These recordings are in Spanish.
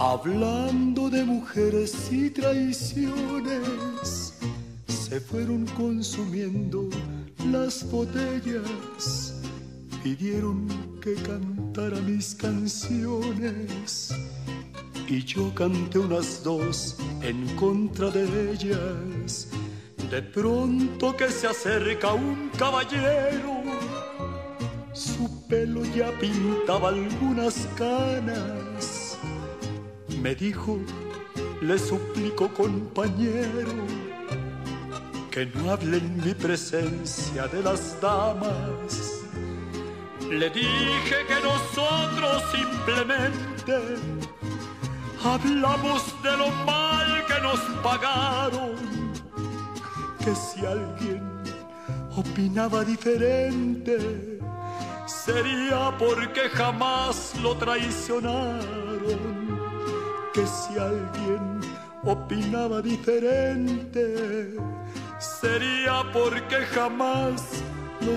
Hablando de mujeres y traiciones, se fueron consumiendo las botellas, pidieron que cantara mis canciones y yo canté unas dos en contra de ellas. De pronto que se acerca un caballero, su pelo ya pintaba algunas canas. Me dijo, le suplico compañero, que no hable en mi presencia de las damas. Le dije que nosotros simplemente hablamos de lo mal que nos pagaron, que si alguien opinaba diferente sería porque jamás lo traicionaron. Que si alguien opinaba diferente sería porque jamás lo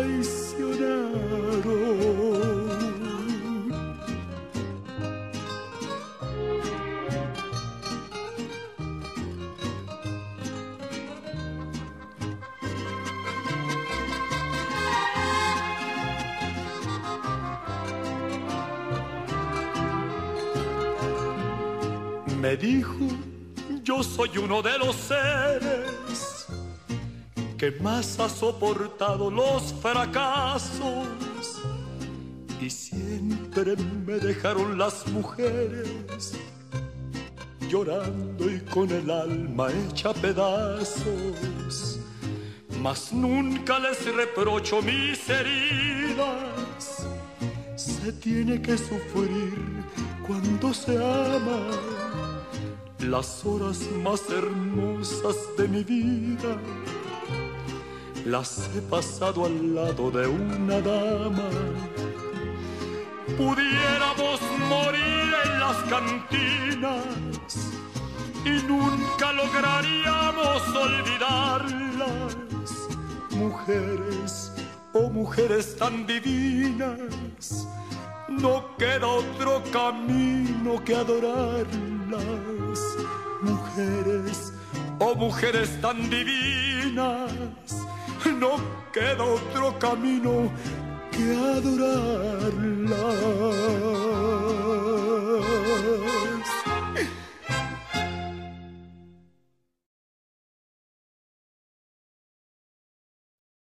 traicionaron. Me dijo, yo soy uno de los seres que más ha soportado los fracasos y siempre me dejaron las mujeres llorando y con el alma hecha pedazos. Mas nunca les reprocho mis heridas, se tiene que sufrir cuando se ama. Las horas más hermosas de mi vida las he pasado al lado de una dama. Pudiéramos morir en las cantinas y nunca lograríamos olvidarlas. Mujeres, oh mujeres tan divinas, no queda otro camino que adorarlas. Mujeres, oh mujeres tan divinas, no queda otro camino que adorarlas.